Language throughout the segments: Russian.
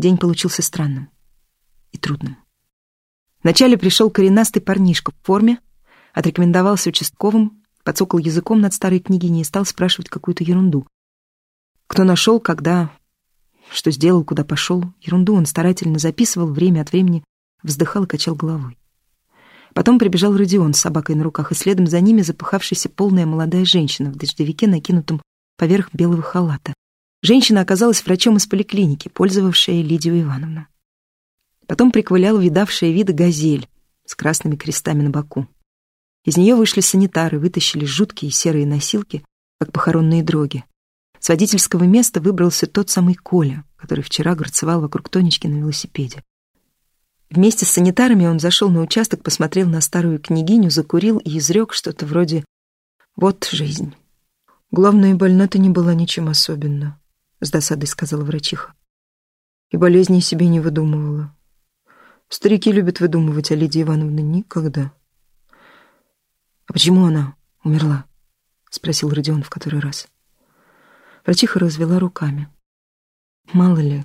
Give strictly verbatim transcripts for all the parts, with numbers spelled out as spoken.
День получился странным и трудным. Вначале пришел коренастый парнишка в форме, отрекомендовался участковым, подсокал языком над старой княгиней и стал спрашивать какую-то ерунду. Кто нашел, когда, что сделал, куда пошел. Ерунду он старательно записывал, время от времени вздыхал и качал головой. Потом прибежал Родион с собакой на руках, и следом за ними запыхавшаяся полная молодая женщина в дождевике, накинутом поверх белого халата. Женщина оказалась врачом из поликлиники, пользовавшая Лидию Ивановну. Потом приковыляла видавшая виды газель с красными крестами на боку. Из нее вышли санитары, вытащили жуткие серые носилки, как похоронные дроги. С водительского места выбрался тот самый Коля, который вчера горцевал вокруг Тонечки на велосипеде. Вместе с санитарами он зашел на участок, посмотрел на старую княгиню, закурил и изрек что-то вроде «Вот жизнь». «Главное, больна-то не была ничем особенным», — с досадой сказала врачиха. «И болезней себе не выдумывала. Старики любят выдумывать, а Лидия Ивановна никогда». «А почему она умерла?» — спросил Родион в который раз. Врачиха развела руками. «Мало ли.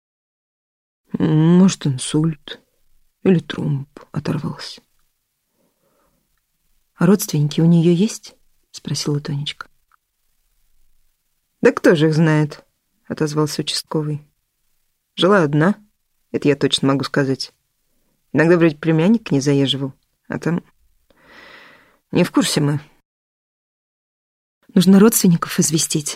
Может, инсульт или тромб оторвался». «А родственники у нее есть?» — спросила Тонечка. «Да кто же их знает?» — отозвался участковый. «Жила одна, это я точно могу сказать. Иногда вроде племянник к ней заезживал, а там... Не в курсе мы». «Нужно родственников известить».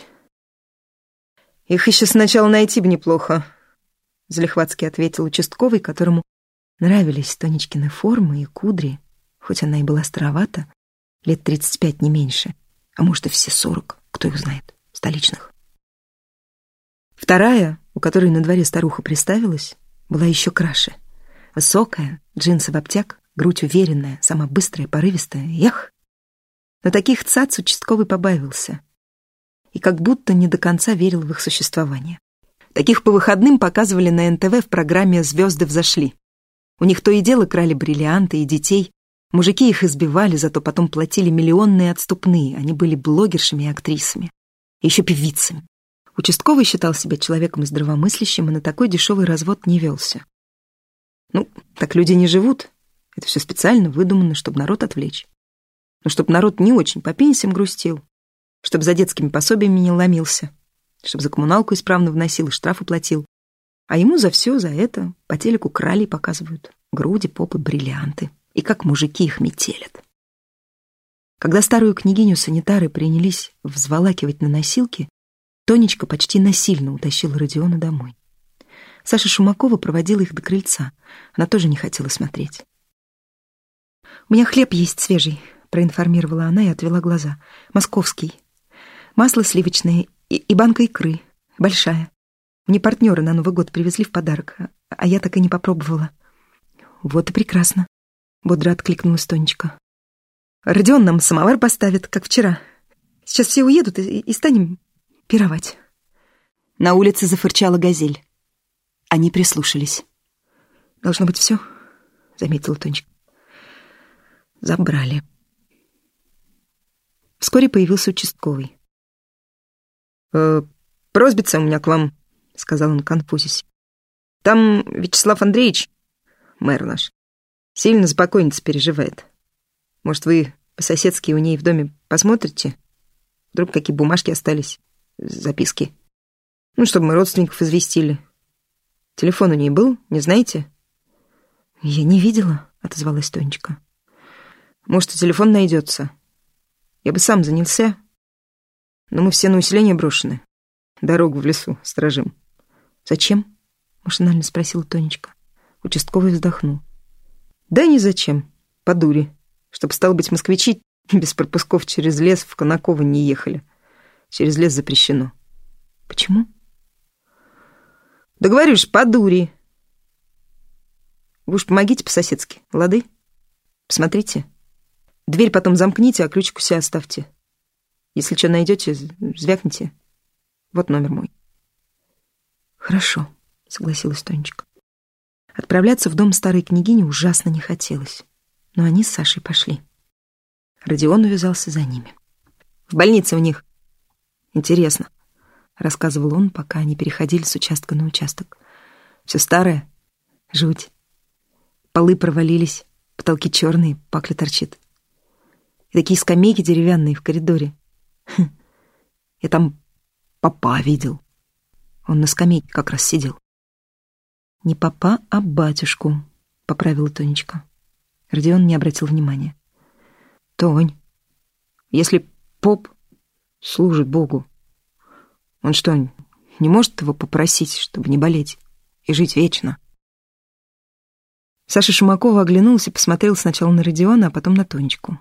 «Их еще сначала найти бы неплохо», — залихватски ответил участковый, которому нравились Тонечкины формы и кудри, хоть она и была старовата, лет тридцать пять не меньше, а может и все сорок, кто их знает, столичных. Вторая, у которой на дворе старуха приставилась, была еще краше. Высокая, джинсы в обтяг, грудь уверенная, сама быстрая, порывистая. Эх! Но таких цац участковый побаивался и как будто не до конца верил в их существование. Таких по выходным показывали на эн тэ вэ в программе «Звезды взошли». У них то и дело крали бриллианты и детей. Мужики их избивали, зато потом платили миллионные отступные. Они были блогершами и актрисами. И еще певицами. Участковый считал себя человеком здравомыслящим и на такой дешевый развод не велся. Ну, так люди не живут. Это все специально выдумано, чтобы народ отвлечь. Но чтобы народ не очень по пенсиям грустил, чтобы за детскими пособиями не ломился, чтобы за коммуналку исправно вносил и штрафы платил. А ему за все, за это по телеку крали и показывают. Груди, попы, бриллианты. И как мужики их метелят. Когда старую княгиню санитары принялись взволакивать на носилки, Тонечка почти насильно утащила Родиона домой. Саша Шумакова проводила их до крыльца. Она тоже не хотела смотреть. «У меня хлеб есть свежий», — проинформировала она и отвела глаза. «Московский. Масло сливочное и, и банка икры. Большая. Мне партнеры на Новый год привезли в подарок, а я так и не попробовала». «Вот и прекрасно», — бодро откликнулась Тонечка. «Родион нам самовар поставит, как вчера. Сейчас все уедут и, и станем пировать». На улице зафырчала газель. Они прислушались. «Должно быть все», — заметила Тонечка. «Забрали». Вскоре появился участковый. «Э, «Просьбица у меня к вам», — сказал он конфузясь. «Там Вячеслав Андреевич, мэр наш, сильно за покойницу переживает. Может, вы по-соседски у ней в доме посмотрите? Вдруг какие бумажки остались, записки. Ну, чтобы мы родственников известили. Телефон у ней был, не знаете?» «Я не видела», — отозвалась Тонечка. «Может, и телефон найдется. Я бы сам занялся. Но мы все на усиление брошены. Дорогу в лесу сторожим». «Зачем?» — машинально спросила Тонечка. Участковый вздохнул. «Да ни зачем. По дуре. Чтоб, стало быть, москвичи без пропусков через лес в Конаково не ехали. Через лес запрещено». «Почему?» «Да говорю ж, по дуре. Вы уж помогите по-соседски, лады? Посмотрите. Дверь потом замкните, а ключик у себя оставьте. Если что найдете, звякните. Вот номер мой». «Хорошо», — согласилась Тонечка. Отправляться в дом старой княгини ужасно не хотелось, но они с Сашей пошли. Родион увязался за ними. «В больнице у них. Интересно», — рассказывал он, пока они переходили с участка на участок. Все старое. Жуть. Полы провалились, потолки черные, пакля торчит. И такие скамейки деревянные в коридоре. Хм. Я там папа видел. Он на скамейке как раз сидел. Не папа, а батюшку, поправила Тонечка. Родион не обратил внимания. Тонь, если поп служит Богу, он что, не может его попросить, чтобы не болеть и жить вечно? Саша Шумакова оглянулась и посмотрел сначала на Родиона, а потом на Тонечку.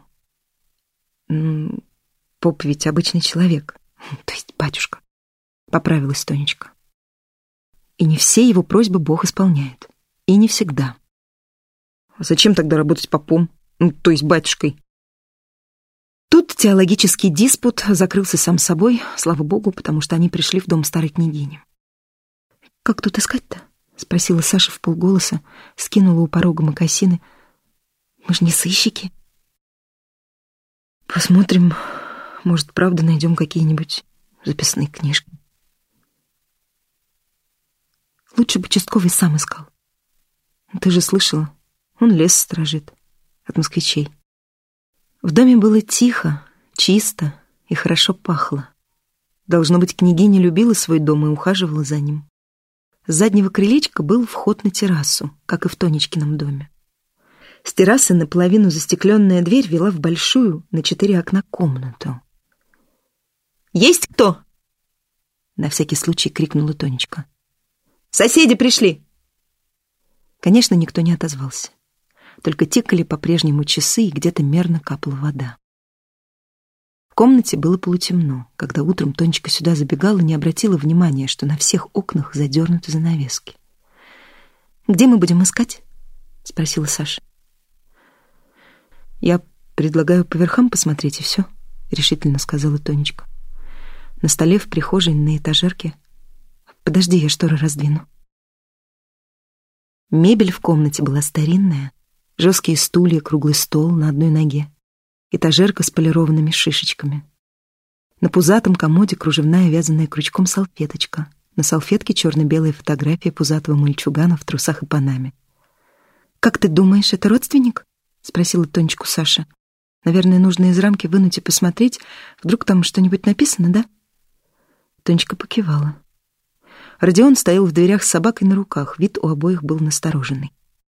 Поп ведь обычный человек, то есть батюшка, поправилась Тонечка. И не все его просьбы Бог исполняет. И не всегда. А зачем тогда работать попом? Ну, то есть батюшкой? Тут теологический диспут закрылся сам собой, слава Богу, потому что они пришли в дом старой княгини. «Как тут искать-то?» — спросила Саша вполголоса, скинула у порога мокасины. «Мы же не сыщики». «Посмотрим, может, правда найдем какие-нибудь записные книжки». Лучше бы участковый сам искал. Ты же слышала, он лес сторожит от москвичей. В доме было тихо, чисто и хорошо пахло. Должно быть, княгиня любила свой дом и ухаживала за ним. С заднего крылечка был вход на террасу, как и в Тонечкином доме. С террасы наполовину застекленная дверь вела в большую на четыре окна комнату. «Есть кто?» — на всякий случай крикнула Тонечка. «Соседи пришли!» Конечно, никто не отозвался. Только тикали по-прежнему часы, и где-то мерно капала вода. В комнате было полутемно. Когда утром Тонечка сюда забегала, не обратила внимания, что на всех окнах задернуты занавески. «Где мы будем искать?» — спросила Саша. «Я предлагаю по верхам посмотреть, и все», — решительно сказала Тонечка. «На столе в прихожей на этажерке. Подожди, я шторы раздвину». Мебель в комнате была старинная. Жесткие стулья, круглый стол на одной ноге. Этажерка с полированными шишечками. На пузатом комоде кружевная, вязаная крючком салфеточка. На салфетке черно-белая фотография пузатого мальчугана в трусах и панаме. «Как ты думаешь, это родственник?» — спросила Тонечку Саша. «Наверное, нужно из рамки вынуть и посмотреть. Вдруг там что-нибудь написано, да?» Тонечка покивала. Родион стоял в дверях с собакой на руках. Вид у обоих был настороженный.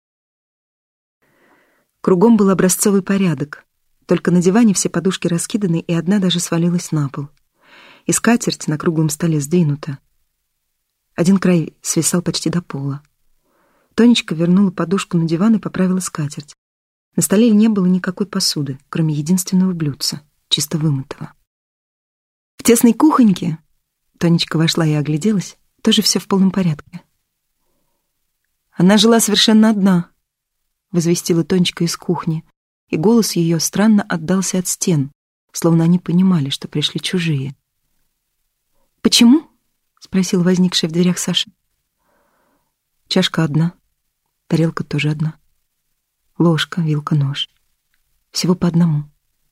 Кругом был образцовый порядок. Только на диване все подушки раскиданы, и одна даже свалилась на пол. И скатерть на круглом столе сдвинута. Один край свисал почти до пола. Тонечка вернула подушку на диван и поправила скатерть. На столе не было никакой посуды, кроме единственного блюдца, чисто вымытого. В тесной кухоньке Тонечка вошла и огляделась. Тоже все в полном порядке. Она жила совершенно одна, возвестила Тонечка из кухни, и голос ее странно отдался от стен, словно они понимали, что пришли чужие. «Почему?» — спросила возникшая в дверях Саша. «Чашка одна, тарелка тоже одна, ложка, вилка, нож. Всего по одному».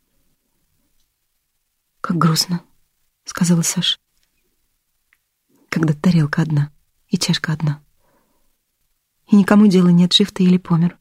«Как грустно», — сказала Саша. «Когда тарелка одна и чашка одна. И никому дела нет, жив ты или помер».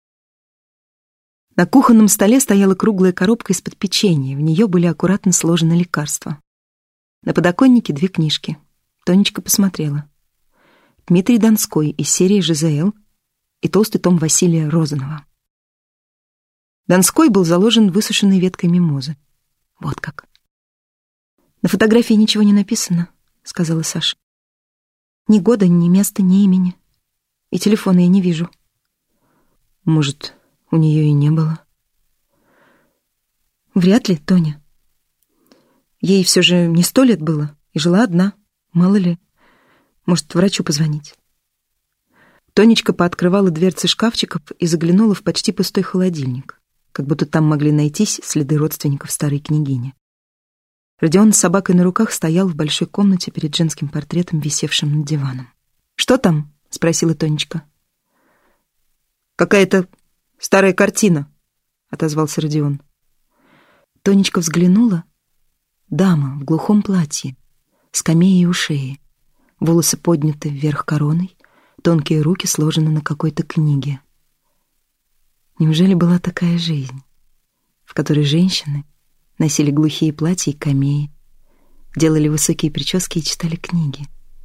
На кухонном столе стояла круглая коробка из-под печенья. В нее были аккуратно сложены лекарства. На подоконнике две книжки. Тонечка посмотрела. Дмитрий Донской из серии «Жизаэл» и толстый том Василия Розанова. Донской был заложен высушенной веткой мимозы. Вот как. «На фотографии ничего не написано», — сказала Саша. «Ни года, ни места, ни имени. И телефона я не вижу». «Может, у нее и не было?» «Вряд ли, Тоня. Ей все же не сто лет было, и жила одна. Мало ли. Может, врачу позвонить». Тонечка пооткрывала дверцы шкафчиков и заглянула в почти пустой холодильник, как будто там могли найтись следы родственников старой княгини. Родион с собакой на руках стоял в большой комнате перед женским портретом, висевшим над диваном. «Что там?» — спросила Тонечка. «Какая-то старая картина», — отозвался Родион. Тонечка взглянула. Дама в глухом платье, с камеей у шеи, волосы подняты вверх короной, тонкие руки сложены на какой-то книге. Неужели была такая жизнь, в которой женщины носили глухие платья и камеи, делали высокие прически и читали книги?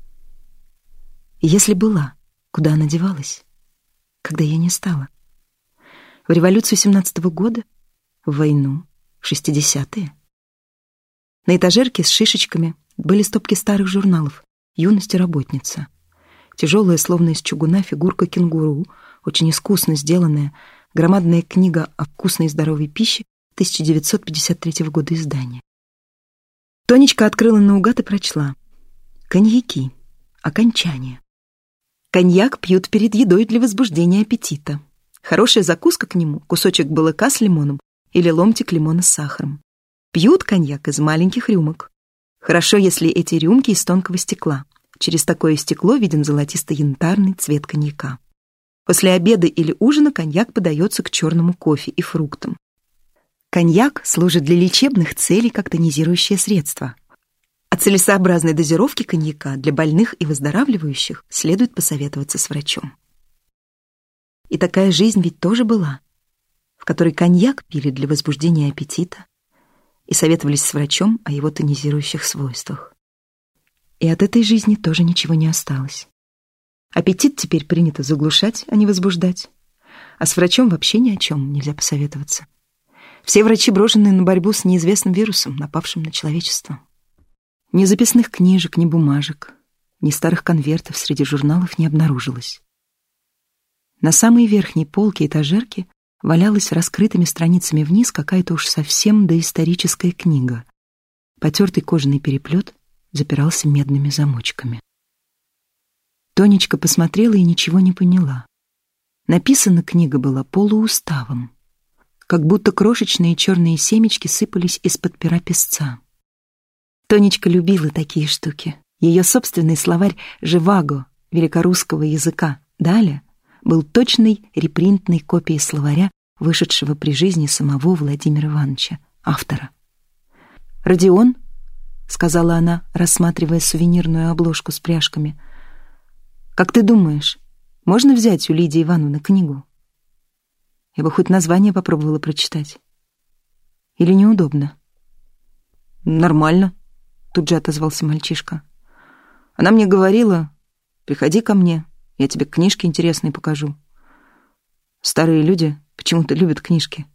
И если была, куда она девалась, когда я не стала? В революцию семнадцатого года? В войну? В шестидесятые? На этажерке с шишечками были стопки старых журналов «Юность и работница». Тяжелая, словно из чугуна, фигурка кенгуру, очень искусно сделанная, громадная книга о вкусной и здоровой пище тысяча девятьсот пятьдесят третьего года издания. Тонечка открыла наугад и прочла: «Коньяки. Окончание. Коньяк пьют перед едой для возбуждения аппетита. Хорошая закуска к нему — кусочек балыка с лимоном или ломтик лимона с сахаром. Пьют коньяк из маленьких рюмок. Хорошо, если эти рюмки из тонкого стекла. Через такое стекло виден золотисто-янтарный цвет коньяка. После обеда или ужина коньяк подается к черному кофе и фруктам. Коньяк служит для лечебных целей как тонизирующее средство. О целесообразной дозировке коньяка для больных и выздоравливающих следует посоветоваться с врачом». И такая жизнь ведь тоже была, в которой коньяк пили для возбуждения аппетита и советовались с врачом о его тонизирующих свойствах. И от этой жизни тоже ничего не осталось. Аппетит теперь принято заглушать, а не возбуждать. А с врачом вообще ни о чем нельзя посоветоваться. Все врачи брошены на борьбу с неизвестным вирусом, напавшим на человечество. Ни записных книжек, ни бумажек, ни старых конвертов среди журналов не обнаружилось. На самой верхней полке этажерки валялась раскрытыми страницами вниз какая-то уж совсем доисторическая книга. Потертый кожаный переплет запирался медными замочками. Тонечка посмотрела и ничего не поняла. Написана книга была полууставом, как будто крошечные черные семечки сыпались из-под пера песца. Тонечка любила такие штуки. Ее собственный словарь «Живаго» великорусского языка «Даля» был точной репринтной копией словаря, вышедшего при жизни самого Владимира Ивановича, автора. «Родион», — сказала она, рассматривая сувенирную обложку с пряжками, — «как ты думаешь, можно взять у Лидии Ивановны книгу? Я бы хоть название попробовала прочитать. Или неудобно?» «Нормально», — тут же отозвался мальчишка. «Она мне говорила: приходи ко мне, я тебе книжки интересные покажу. Старые люди почему-то любят книжки».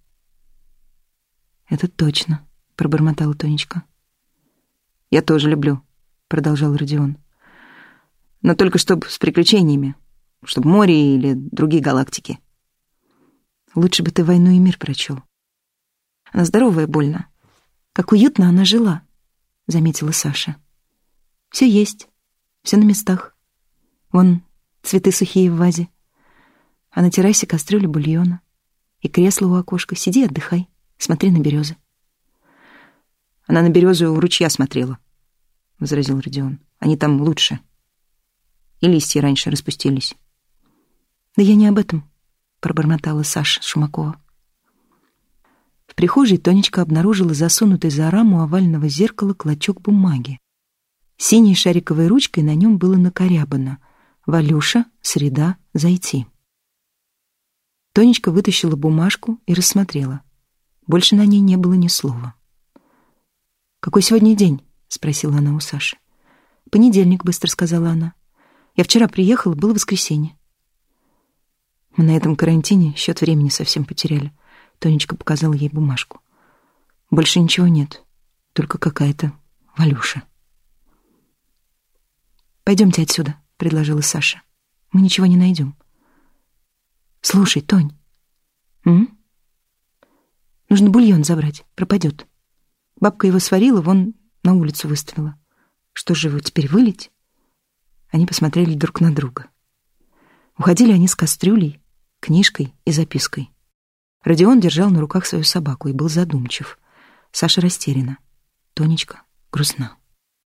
«Это точно», — пробормотала Тонечка. «Я тоже люблю», — продолжал Родион. «Но только чтоб с приключениями, чтоб море или другие галактики». «Лучше бы ты «Войну и мир» прочел. Она здоровая больно. Как уютно она жила», — заметила Саша. «Все есть, все на местах. Вон цветы сухие в вазе, а на террасе кастрюля бульона и кресло у окошка. Сиди, отдыхай, смотри на березы». «Она на березы у ручья смотрела», — возразил Родион. «Они там лучше. И листья раньше распустились». «Да я не об этом», — пробормотала Саша Шумакова. В прихожей Тонечка обнаружила засунутый за раму овального зеркала клочок бумаги. Синей шариковой ручкой на нем было накорябано: «Валюша, среда, зайти». Тонечка вытащила бумажку и рассмотрела. Больше на ней не было ни слова. «Какой сегодня день?» — спросила она у Саши. «Понедельник», — быстро сказала она. «Я вчера приехала, было воскресенье». «Мы на этом карантине счет времени совсем потеряли». Тонечка показала ей бумажку. «Больше ничего нет, только какая-то Валюша». «Пойдемте отсюда», — предложила Саша. «Мы ничего не найдем». «Слушай, Тонь, м? Нужно бульон забрать, пропадет. Бабка его сварила, вон на улицу выставила. Что же его теперь вылить?» Они посмотрели друг на друга. Уходили они с кастрюлей, книжкой и запиской. Родион держал на руках свою собаку и был задумчив. Саша растеряна. Тонечка грустна.